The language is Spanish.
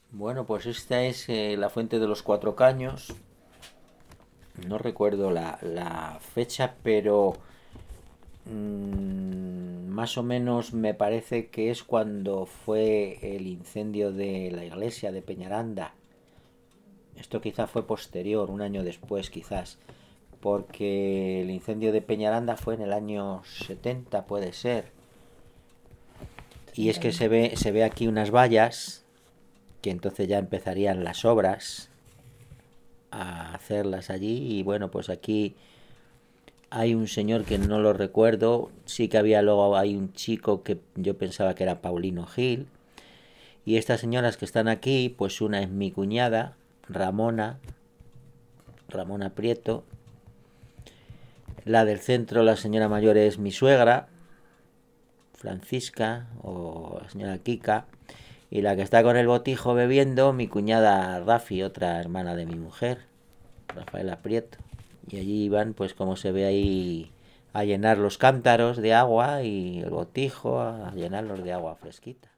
Bueno, pues esta es la Fuente de los Cuatro Caños. No recuerdo la fecha, pero más o menos me parece que es cuando fue el incendio de la iglesia de Peñaranda. Esto quizá fue posterior, un año después quizás, porque el incendio de Peñaranda fue en el año 70, puede ser. Y es que 70. se ve aquí unas vallas, que entonces ya empezarían las obras a hacerlas allí. Y bueno, pues aquí hay un señor que no lo recuerdo, sí que había luego, hay un chico que yo pensaba que era Paulino Gil. Y estas señoras que están aquí, pues una es mi cuñada, Ramona, Ramona Prieto. La del centro, la señora mayor, es mi suegra, Francisca, o la señora Kika. Y la que está con el botijo bebiendo, mi cuñada Rafi, otra hermana de mi mujer, Rafaela Prieto. Y allí iban, pues como se ve ahí, a llenar los cántaros de agua y el botijo, a llenarlos de agua fresquita.